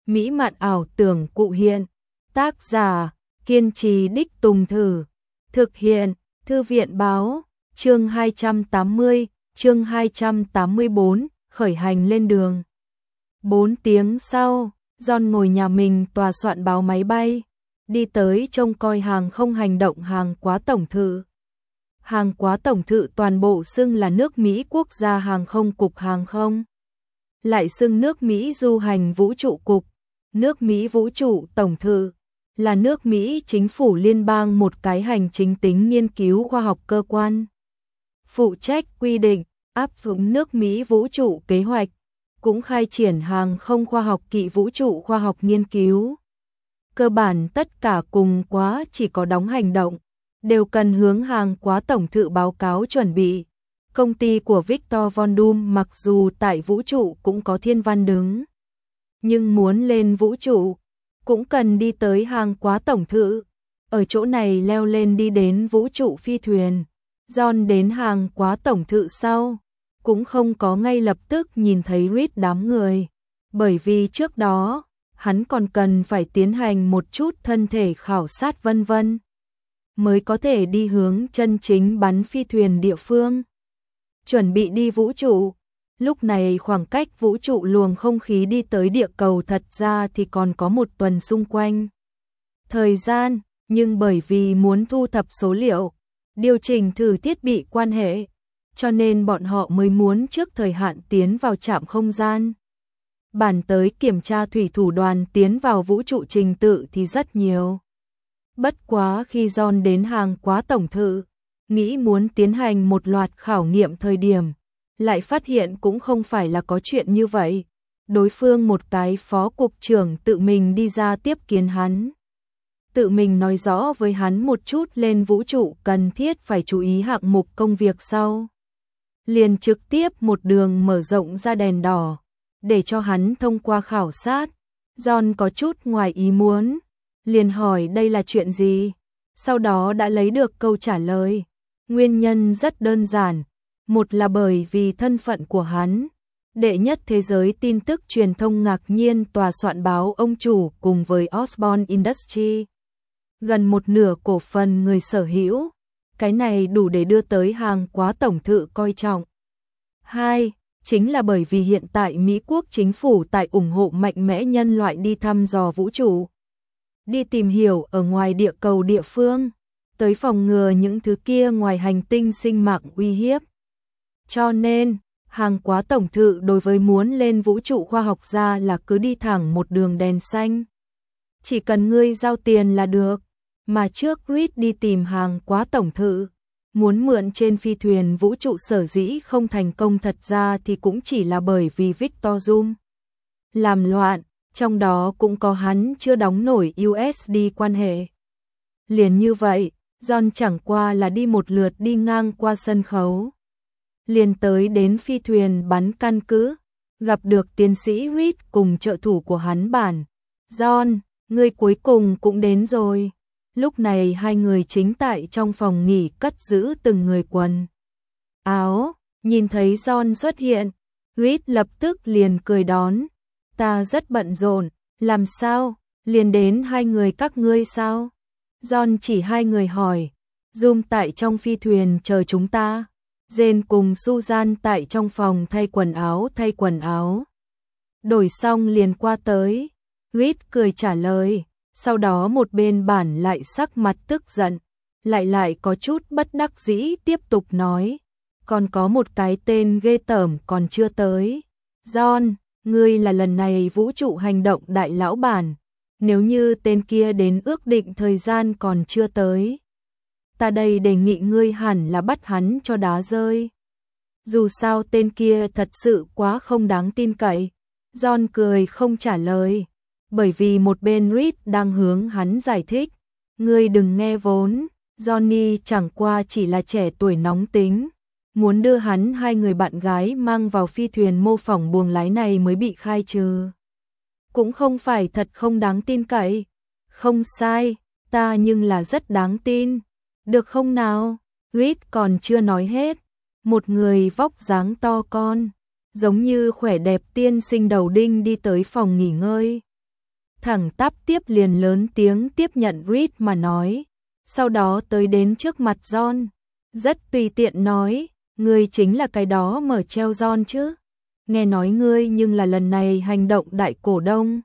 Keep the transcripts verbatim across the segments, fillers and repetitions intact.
mỹ mạn ảo tưởng cụ hiện. Tác giả, kiên trì đích tùng thử. Thực hiện, Thư viện báo, chương hai trăm tám mươi, chương hai trăm tám mươi bốn, khởi hành lên đường. Bốn tiếng sau, John ngồi nhà mình tòa soạn báo máy bay, đi tới trông coi hàng không hành động hàng quá tổng thự. Hàng quá tổng thự toàn bộ xưng là nước Mỹ Quốc gia hàng không cục hàng không. Lại xưng nước Mỹ du hành vũ trụ cục, nước Mỹ vũ trụ tổng thự, là nước Mỹ chính phủ liên bang một cái hành chính tính nghiên cứu khoa học cơ quan. Phụ trách quy định, áp dụng nước Mỹ vũ trụ kế hoạch, cũng khai triển hàng không khoa học kỵ vũ trụ khoa học nghiên cứu. Cơ bản tất cả cùng quá chỉ có đóng hành động, đều cần hướng hàng quá tổng thự báo cáo chuẩn bị. Công ty của Victor Von Doom mặc dù tại vũ trụ cũng có thiên văn đứng, nhưng muốn lên vũ trụ, cũng cần đi tới hàng quá tổng thự. Ở chỗ này leo lên đi đến vũ trụ phi thuyền. John đến hàng quá tổng thự sau, cũng không có ngay lập tức nhìn thấy Reed đám người. Bởi vì trước đó, hắn còn cần phải tiến hành một chút thân thể khảo sát vân vân, mới có thể đi hướng chân chính bắn phi thuyền địa phương. Chuẩn bị đi vũ trụ. Lúc này khoảng cách vũ trụ luồng không khí đi tới địa cầu thật ra thì còn có một tuần xung quanh thời gian, nhưng bởi vì muốn thu thập số liệu, điều chỉnh thử thiết bị quan hệ, cho nên bọn họ mới muốn trước thời hạn tiến vào trạm không gian. Bản tới kiểm tra thủy thủ đoàn tiến vào vũ trụ trình tự thì rất nhiều. Bất quá khi John đến hàng quá tổng thự, nghĩ muốn tiến hành một loạt khảo nghiệm thời điểm, lại phát hiện cũng không phải là có chuyện như vậy. Đối phương một cái phó cục trưởng tự mình đi ra tiếp kiến hắn. Tự mình nói rõ với hắn một chút lên vũ trụ cần thiết phải chú ý hạng mục công việc sau. Liền trực tiếp một đường mở rộng ra đèn đỏ, để cho hắn thông qua khảo sát. John có chút ngoài ý muốn, liền hỏi đây là chuyện gì. Sau đó đã lấy được câu trả lời. Nguyên nhân rất đơn giản. Một là bởi vì thân phận của hắn, đệ nhất thế giới tin tức truyền thông ngạc nhiên tòa soạn báo ông chủ cùng với Osborne Industries. Gần một nửa cổ phần người sở hữu, cái này đủ để đưa tới hàng quá tổng thự coi trọng. Hai, chính là bởi vì hiện tại Mỹ quốc chính phủ tại ủng hộ mạnh mẽ nhân loại đi thăm dò vũ trụ, đi tìm hiểu ở ngoài địa cầu địa phương, tới phòng ngừa những thứ kia ngoài hành tinh sinh mạng uy hiếp. Cho nên, hàng quá tổng thự đối với muốn lên vũ trụ khoa học ra là cứ đi thẳng một đường đèn xanh. Chỉ cần ngươi giao tiền là được. Mà trước Reed đi tìm hàng quá tổng thự, muốn mượn trên phi thuyền vũ trụ sở dĩ không thành công thật ra thì cũng chỉ là bởi vì Victor Zoom làm loạn, trong đó cũng có hắn chưa đóng nổi u ét đê quan hệ. Liền như vậy, John chẳng qua là đi một lượt đi ngang qua sân khấu, liền tới đến phi thuyền bắn căn cứ, gặp được tiến sĩ Reed cùng trợ thủ của hắn bản. John, ngươi cuối cùng cũng đến rồi. Lúc này hai người chính tại trong phòng nghỉ cất giữ từng người quần áo, nhìn thấy John xuất hiện, Reed lập tức liền cười đón. Ta rất bận rộn, làm sao, liền đến hai người các ngươi sao? John chỉ hai người hỏi. Zoom tại trong phi thuyền chờ chúng ta. Jane cùng Susan tại trong phòng thay quần áo thay quần áo. Đổi xong liền qua tới. Reed cười trả lời. Sau đó một bên bản lại sắc mặt tức giận, lại lại có chút bất đắc dĩ tiếp tục nói. Còn có một cái tên ghê tởm còn chưa tới. John, ngươi là lần này vũ trụ hành động đại lão bản. Nếu như tên kia đến ước định thời gian còn chưa tới, ta đây đề nghị ngươi hẳn là bắt hắn cho đá rơi. Dù sao tên kia thật sự quá không đáng tin cậy. John cười không trả lời. Bởi vì một bên Reed đang hướng hắn giải thích. Ngươi đừng nghe vốn, Johnny chẳng qua chỉ là trẻ tuổi nóng tính. Muốn đưa hắn hai người bạn gái mang vào phi thuyền mô phỏng buồng lái này mới bị khai trừ. Cũng không phải thật không đáng tin cậy. Không sai, ta nhưng là rất đáng tin. Được không nào? Reed còn chưa nói hết. Một người vóc dáng to con, giống như khỏe đẹp tiên sinh đầu đinh đi tới phòng nghỉ ngơi. thẳng tắp tiếp liền lớn tiếng tiếp nhận Reed mà nói. Sau đó tới đến trước mặt John, rất tùy tiện nói, ngươi chính là cái đó mở treo John chứ? Nghe nói ngươi nhưng là lần này hành động đại cổ đông.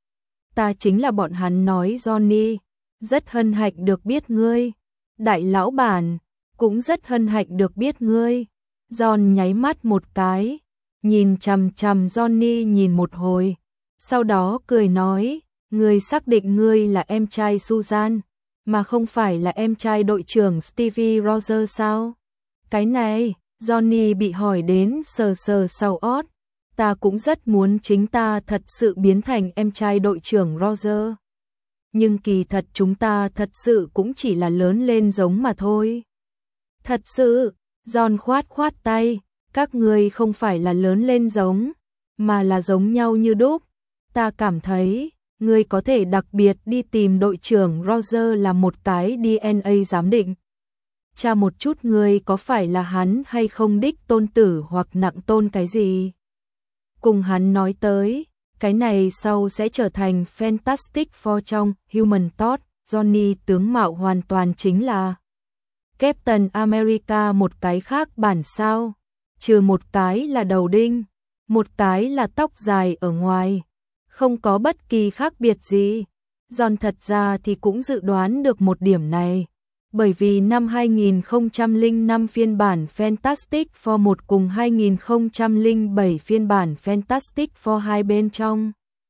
Ta chính là bọn hắn nói Johnny, rất hân hạnh được biết ngươi. Đại lão bản, cũng rất hân hạnh được biết ngươi. John nháy mắt một cái, nhìn chằm chằm Johnny nhìn một hồi, sau đó cười nói, ngươi xác định ngươi là em trai Susan, mà không phải là em trai đội trưởng Stevie Rogers sao? Cái này, Johnny bị hỏi đến sờ sờ sau ót, ta cũng rất muốn chính ta thật sự biến thành em trai đội trưởng Roger. Nhưng kỳ thật chúng ta thật sự cũng chỉ là lớn lên giống mà thôi. Thật sự, John khoát khoát tay, các ngươi không phải là lớn lên giống, mà là giống nhau như đúc. Ta cảm thấy, ngươi có thể đặc biệt đi tìm đội trưởng Roger làm một cái đê en a giám định. Tra một chút ngươi có phải là hắn hay không đích tôn tử hoặc nặng tôn cái gì. Cùng hắn nói tới, cái này sau sẽ trở thành Fantastic Four trong Human Torch, Johnny tướng mạo hoàn toàn chính là Captain America một cái khác bản sao, trừ một cái là đầu đinh, một cái là tóc dài ở ngoài, không có bất kỳ khác biệt gì. John thật ra thì cũng dự đoán được một điểm này, bởi vì năm hai nghìn không trăm lẻ năm phiên bản Fantastic Four một cùng hai nghìn không trăm lẻ bảy phiên bản Fantastic Four hai bên trong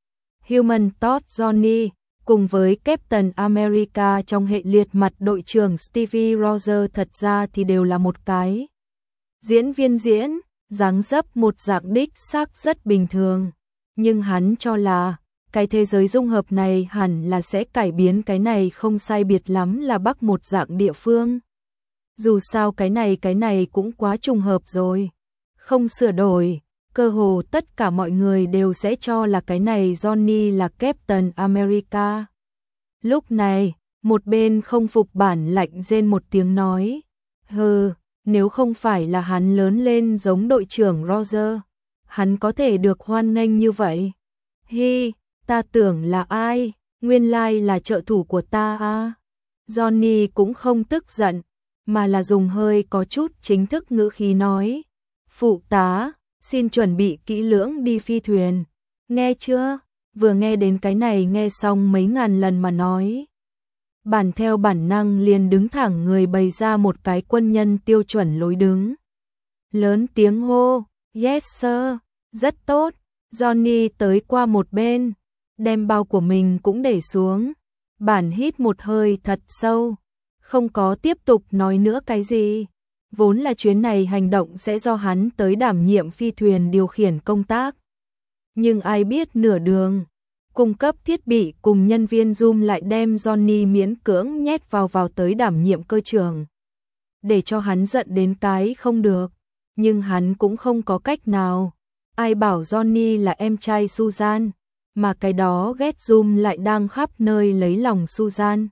Human Torch Johnny cùng với Captain America trong hệ liệt mặt đội trưởng Stevie Rogers thật ra thì đều là một cái diễn viên diễn, dáng dấp một dạng đích xác rất bình thường, nhưng hắn cho là cái thế giới dung hợp này hẳn là sẽ cải biến cái này không sai biệt lắm là Bắc một dạng địa phương. Dù sao cái này cái này cũng quá trùng hợp rồi, không sửa đổi, cơ hồ tất cả mọi người đều sẽ cho là cái này Johnny là Captain America. Lúc này, một bên không phục bản lạnh rên một tiếng nói, hừ, nếu không phải là hắn lớn lên giống đội trưởng Roger, hắn có thể được hoan nghênh như vậy. Hi, ta tưởng là ai, nguyên lai là trợ thủ của ta à. Johnny cũng không tức giận, mà là dùng hơi có chút chính thức ngữ khí nói, phụ tá, xin chuẩn bị kỹ lưỡng đi phi thuyền, nghe chưa? Vừa nghe đến cái này nghe xong mấy ngàn lần mà nói. Bản theo bản năng liền đứng thẳng người bày ra một cái quân nhân tiêu chuẩn lối đứng. Lớn tiếng hô, yes sir, rất tốt. Johnny tới qua một bên, đem bao của mình cũng để xuống. Bản hít một hơi thật sâu, không có tiếp tục nói nữa cái gì. Vốn là chuyến này hành động sẽ do hắn tới đảm nhiệm phi thuyền điều khiển công tác. Nhưng ai biết nửa đường, cung cấp thiết bị cùng nhân viên Zoom lại đem Johnny miễn cưỡng nhét vào vào tới đảm nhiệm cơ trưởng. Để cho hắn giận đến cái không được, nhưng hắn cũng không có cách nào. Ai bảo Johnny là em trai Susan, mà cái đó ghét Zoom lại đang khắp nơi lấy lòng Susan.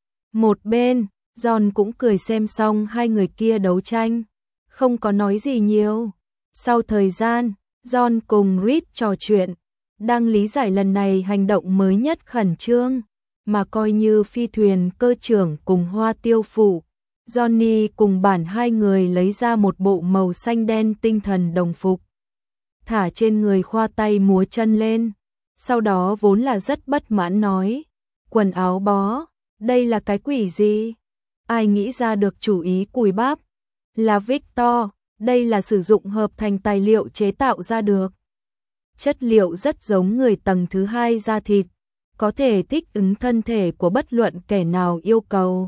Một bên, John cũng cười xem xong hai người kia đấu tranh, không có nói gì nhiều. Sau thời gian, John cùng Reed trò chuyện, đang lý giải lần này hành động mới nhất khẩn trương, mà coi như phi thuyền cơ trưởng cùng Hoa Tiêu Phụ. Johnny cùng bản hai người lấy ra một bộ màu xanh đen tinh thần đồng phục, thả trên người khoa tay múa chân lên, sau đó vốn là rất bất mãn nói, quần áo bó, đây là cái quỷ gì? Ai nghĩ ra được chủ ý cùi bắp? Là Victor, đây là sử dụng hợp thành tài liệu chế tạo ra được. Chất liệu rất giống người tầng thứ hai da thịt, có thể thích ứng thân thể của bất luận kẻ nào yêu cầu.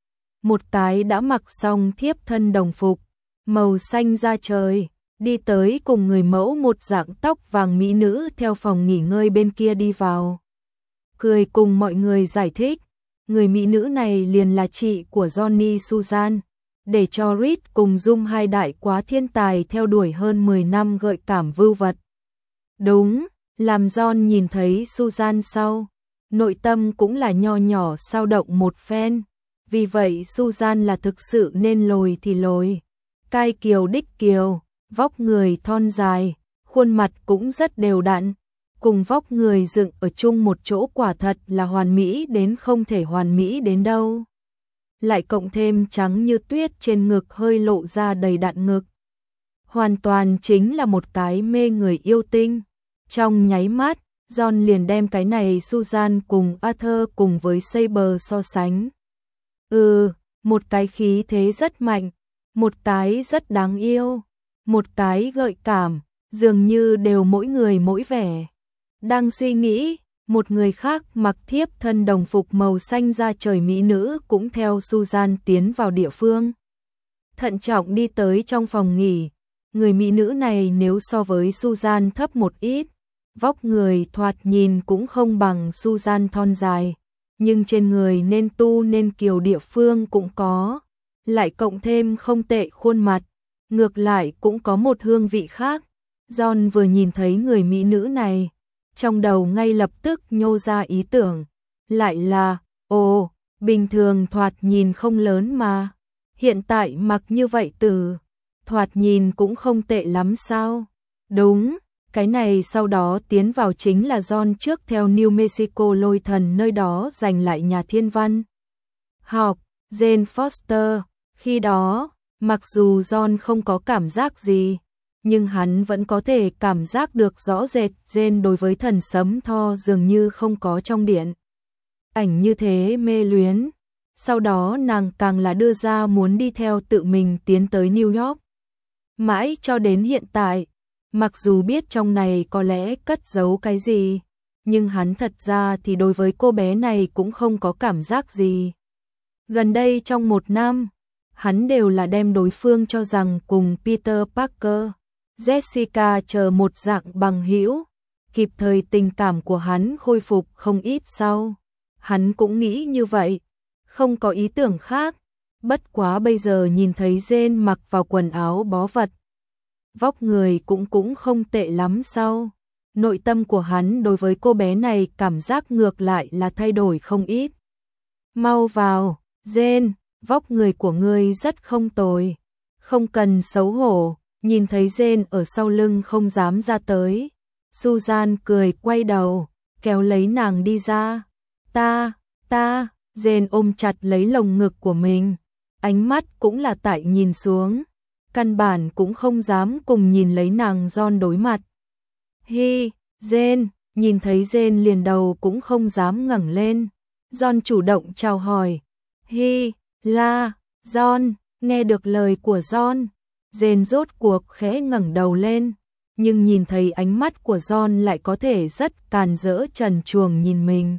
Một cái đã mặc xong thiếp thân đồng phục, màu xanh da trời, đi tới cùng người mẫu một dạng tóc vàng mỹ nữ theo phòng nghỉ ngơi bên kia đi vào. Cười cùng mọi người giải thích, người mỹ nữ này liền là chị của Johnny Susan, để cho Reed cùng Zoom hai đại quá thiên tài theo đuổi hơn mười năm gợi cảm vưu vật. Đúng, làm John nhìn thấy Susan sau, nội tâm cũng là nho nhỏ sao động một phen, vì vậy Susan là thực sự nên lồi thì lồi, cai kiều đích kiều, vóc người thon dài, khuôn mặt cũng rất đều đặn, cùng vóc người dựng ở chung một chỗ quả thật là hoàn mỹ đến không thể hoàn mỹ đến đâu. Lại cộng thêm trắng như tuyết trên ngực hơi lộ ra đầy đặn ngực. Hoàn toàn chính là một cái mê người yêu tinh. Trong nháy mắt, John liền đem cái này Susan cùng Arthur cùng với Saber so sánh. Ừ, một cái khí thế rất mạnh, một cái rất đáng yêu, một cái gợi cảm, dường như đều mỗi người mỗi vẻ. Đang suy nghĩ, một người khác mặc thiếp thân đồng phục màu xanh da trời mỹ nữ cũng theo Susan tiến vào địa phương. Thận trọng đi tới trong phòng nghỉ, người mỹ nữ này nếu so với Susan thấp một ít, vóc người thoạt nhìn cũng không bằng Susan thon dài, nhưng trên người nên tu nên kiều địa phương cũng có, lại cộng thêm không tệ khuôn mặt, ngược lại cũng có một hương vị khác. John vừa nhìn thấy người mỹ nữ này, trong đầu ngay lập tức nhô ra ý tưởng, lại là, ồ, bình thường thoạt nhìn không lớn mà, hiện tại mặc như vậy từ, thoạt nhìn cũng không tệ lắm sao? Đúng, cái này sau đó tiến vào chính là John trước theo New Mexico lôi thần nơi đó giành lại nhà thiên văn. Học, Jane Foster, khi đó, mặc dù John không có cảm giác gì, nhưng hắn vẫn có thể cảm giác được rõ rệt Jane đối với thần sấm Thor dường như không có trong điện. Ảnh như thế mê luyến, sau đó nàng càng là đưa ra muốn đi theo tự mình tiến tới New York. Mãi cho đến hiện tại, mặc dù biết trong này có lẽ cất giấu cái gì, nhưng hắn thật ra thì đối với cô bé này cũng không có cảm giác gì. Gần đây trong một năm, hắn đều là đem đối phương cho rằng cùng Peter Parker, Jessica chờ một dạng bằng hữu, kịp thời tình cảm của hắn khôi phục không ít sau. Hắn cũng nghĩ như vậy, không có ý tưởng khác, bất quá bây giờ nhìn thấy Jane mặc vào quần áo bó vật, vóc người cũng cũng không tệ lắm sau. Nội tâm của hắn đối với cô bé này cảm giác ngược lại là thay đổi không ít. Mau vào, Jane, vóc người của ngươi rất không tồi, không cần xấu hổ. Nhìn thấy Jane ở sau lưng không dám ra tới, Susan cười quay đầu, kéo lấy nàng đi ra. Ta, ta, Jane ôm chặt lấy lồng ngực của mình, ánh mắt cũng là tại nhìn xuống, căn bản cũng không dám cùng nhìn lấy nàng John đối mặt. Hi, Jane, nhìn thấy Jane liền đầu cũng không dám ngẩng lên. John chủ động chào hỏi. Hi, la, John, nghe được lời của John, Jane rốt cuộc khẽ ngẩng đầu lên, nhưng nhìn thấy ánh mắt của John lại có thể rất càn rỡ trần truồng nhìn mình.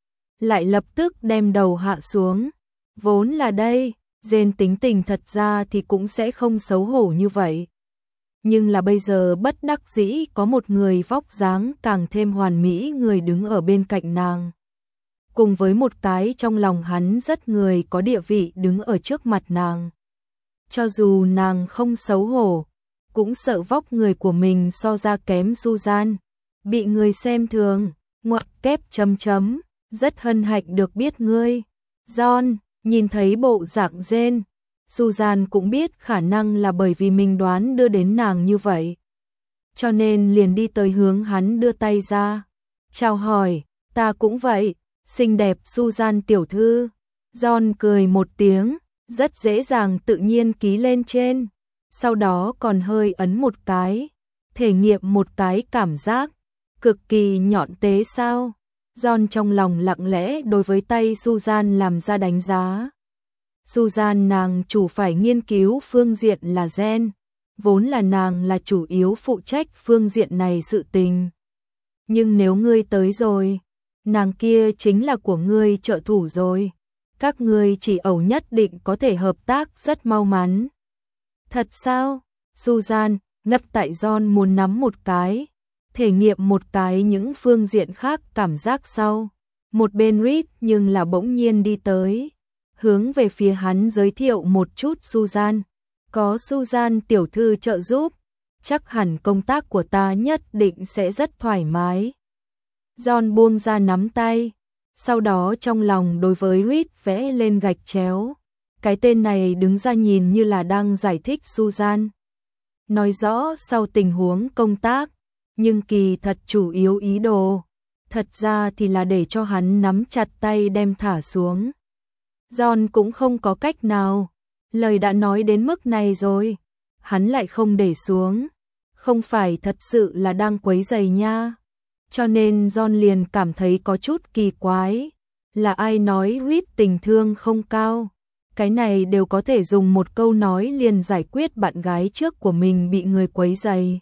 Lại lập tức đem đầu hạ xuống. Vốn là đây, Jane tính tình thật ra thì cũng sẽ không xấu hổ như vậy. Nhưng là bây giờ bất đắc dĩ có một người vóc dáng càng thêm hoàn mỹ người đứng ở bên cạnh nàng. Cùng với một cái trong lòng hắn rất người có địa vị đứng ở trước mặt nàng. Cho dù nàng không xấu hổ, cũng sợ vóc người của mình so ra kém Susan, bị người xem thường, ngoặc kép chấm chấm, rất hân hạnh được biết ngươi. John, nhìn thấy bộ dạng Jane, Susan cũng biết khả năng là bởi vì mình đoán đưa đến nàng như vậy. Cho nên liền đi tới hướng hắn đưa tay ra. Chào hỏi, ta cũng vậy, xinh đẹp Susan tiểu thư. John cười một tiếng, rất dễ dàng tự nhiên ký lên trên. Sau đó còn hơi ấn một cái, thể nghiệm một cái cảm giác, cực kỳ nhọn tế sao. John trong lòng lặng lẽ đối với tay Susan làm ra đánh giá. Susan nàng chủ phải nghiên cứu phương diện là gen, vốn là nàng là chủ yếu phụ trách phương diện này sự tình. Nhưng nếu ngươi tới rồi, nàng kia chính là của ngươi trợ thủ rồi. Các ngươi chỉ ẩu nhất định có thể hợp tác rất mau mắn. Thật sao? Susan, ngất tại John muốn nắm một cái, thể nghiệm một cái những phương diện khác cảm giác sau. Một bên Reed nhưng là bỗng nhiên đi tới, hướng về phía hắn giới thiệu một chút Susan. Có Susan tiểu thư trợ giúp, chắc hẳn công tác của ta nhất định sẽ rất thoải mái. John buông ra nắm tay, sau đó trong lòng đối với Reed vẽ lên gạch chéo. Cái tên này đứng ra nhìn như là đang giải thích Susan. Nói rõ sau tình huống công tác, nhưng kỳ thật chủ yếu ý đồ, thật ra thì là để cho hắn nắm chặt tay đem thả xuống. John cũng không có cách nào, lời đã nói đến mức này rồi, hắn lại không để xuống, không phải thật sự là đang quấy rầy nha. Cho nên John liền cảm thấy có chút kỳ quái, là ai nói Reed tình thương không cao, cái này đều có thể dùng một câu nói liền giải quyết bạn gái trước của mình bị người quấy rầy.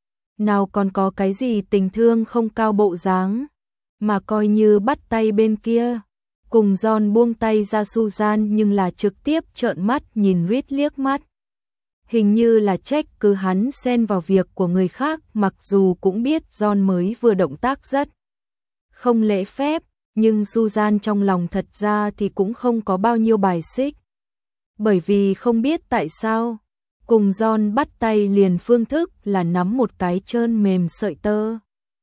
Nào còn có cái gì tình thương không cao bộ dáng, mà coi như bắt tay bên kia. Cùng John buông tay ra Susan nhưng là trực tiếp trợn mắt nhìn Reed liếc mắt. Hình như là trách cứ hắn xen vào việc của người khác, mặc dù cũng biết John mới vừa động tác rất không lễ phép, nhưng Susan trong lòng thật ra thì cũng không có bao nhiêu bài xích. Bởi vì không biết tại sao, cùng John bắt tay liền phương thức là nắm một cái trơn mềm sợi tơ,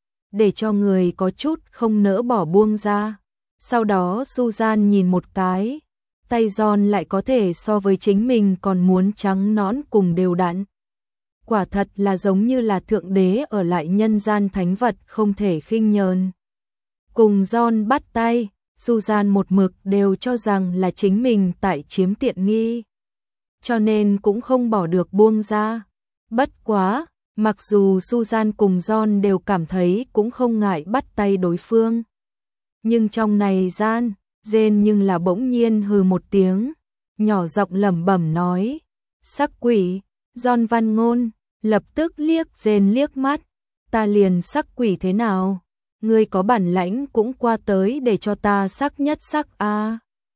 để cho người có chút không nỡ bỏ buông ra. Sau đó Susan nhìn một cái, tay John lại có thể so với chính mình còn muốn trắng nõn cùng đều đặn. Quả thật là giống như là thượng đế ở lại nhân gian, thánh vật không thể khinh nhờn. Cùng John bắt tay, Susan một mực đều cho rằng là chính mình tại chiếm tiện nghi, cho nên cũng không bỏ được buông ra. Bất quá, mặc dù Susan cùng John đều cảm thấy cũng không ngại bắt tay đối phương, nhưng trong này gian, Jane nhưng là bỗng nhiên hừ một tiếng, nhỏ giọng lẩm bẩm nói, sắc quỷ. John văn ngôn lập tức liếc Jane liếc mắt, ta liền sắc quỷ thế nào? Ngươi có bản lãnh cũng qua tới để cho ta sắc nhất sắc a. À.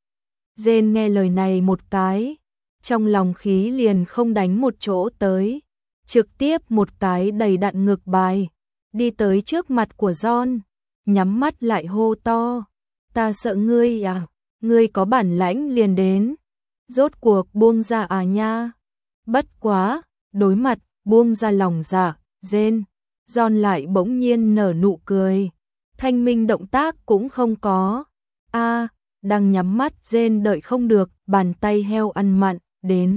Jane nghe lời này một cái, trong lòng khí liền không đánh một chỗ tới, trực tiếp một cái đầy đặn ngực bài, đi tới trước mặt của John, nhắm mắt lại hô to, ta sợ ngươi à, ngươi có bản lãnh liền đến, rốt cuộc buông ra à nha. Bất quá, đối mặt, buông ra lòng dạ, Jane, John lại bỗng nhiên nở nụ cười, thanh minh động tác cũng không có. A, à, đang nhắm mắt Jane đợi không được, bàn tay heo ăn mặn, đến.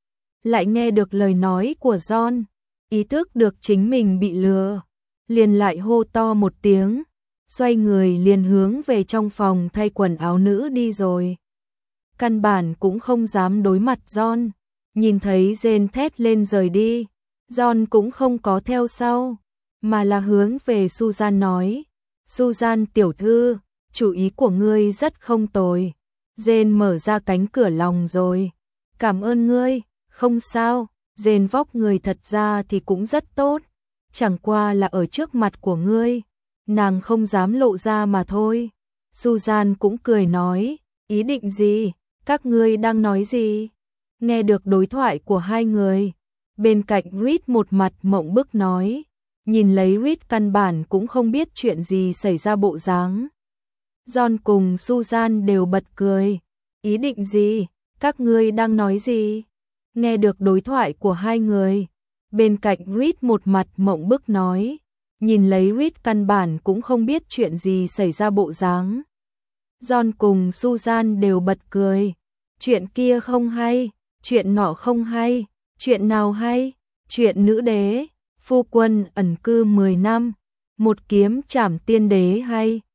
Lại nghe được lời nói của John, ý thức được chính mình bị lừa, liền lại hô to một tiếng, xoay người liền hướng về trong phòng thay quần áo nữ đi rồi. Căn bản cũng không dám đối mặt John, nhìn thấy Jane thét lên rời đi, John cũng không có theo sau, mà là hướng về Susan nói, Susan tiểu thư, chủ ý của ngươi rất không tồi. Jane mở ra cánh cửa lòng rồi, cảm ơn ngươi, không sao. Jane vóc người thật ra thì cũng rất tốt, chẳng qua là ở trước mặt của ngươi, nàng không dám lộ ra mà thôi. Susan cũng cười nói, ý định gì, các ngươi đang nói gì? Nghe được đối thoại của hai người, bên cạnh Reed một mặt mộng bức nói, nhìn lấy Reed căn bản cũng không biết chuyện gì xảy ra bộ dáng. John cùng Susan đều bật cười, ý định gì, các ngươi đang nói gì? Nghe được đối thoại của hai người, bên cạnh Reed một mặt mộng bức nói, nhìn lấy Reed căn bản cũng không biết chuyện gì xảy ra bộ dáng. John cùng Susan đều bật cười, chuyện kia không hay, chuyện nọ không hay, chuyện nào hay, chuyện nữ đế, phu quân ẩn cư mười năm, một kiếm trảm tiên đế hay.